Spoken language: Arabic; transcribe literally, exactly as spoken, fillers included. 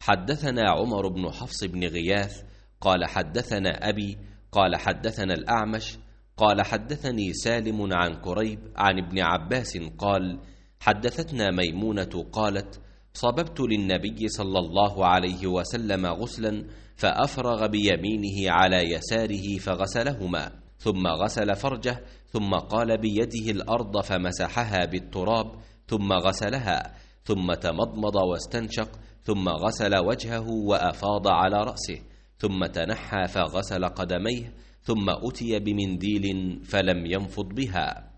حدثنا عمر بن حفص بن غياث قال حدثنا أبي قال حدثنا الأعمش قال حدثني سالم عن كريب عن ابن عباس قال حدثتنا ميمونة قالت صببت للنبي صلى الله عليه وسلم غسلا فأفرغ بيمينه على يساره فغسلهما ثم غسل فرجه ثم قال بيده الأرض فمسحها بالتراب ثم غسلها ثم تمضمض واستنشق ثم غسل وجهه وأفاض على رأسه ثم تنحى فغسل قدميه ثم أتي بمنديل فلم ينفض بها.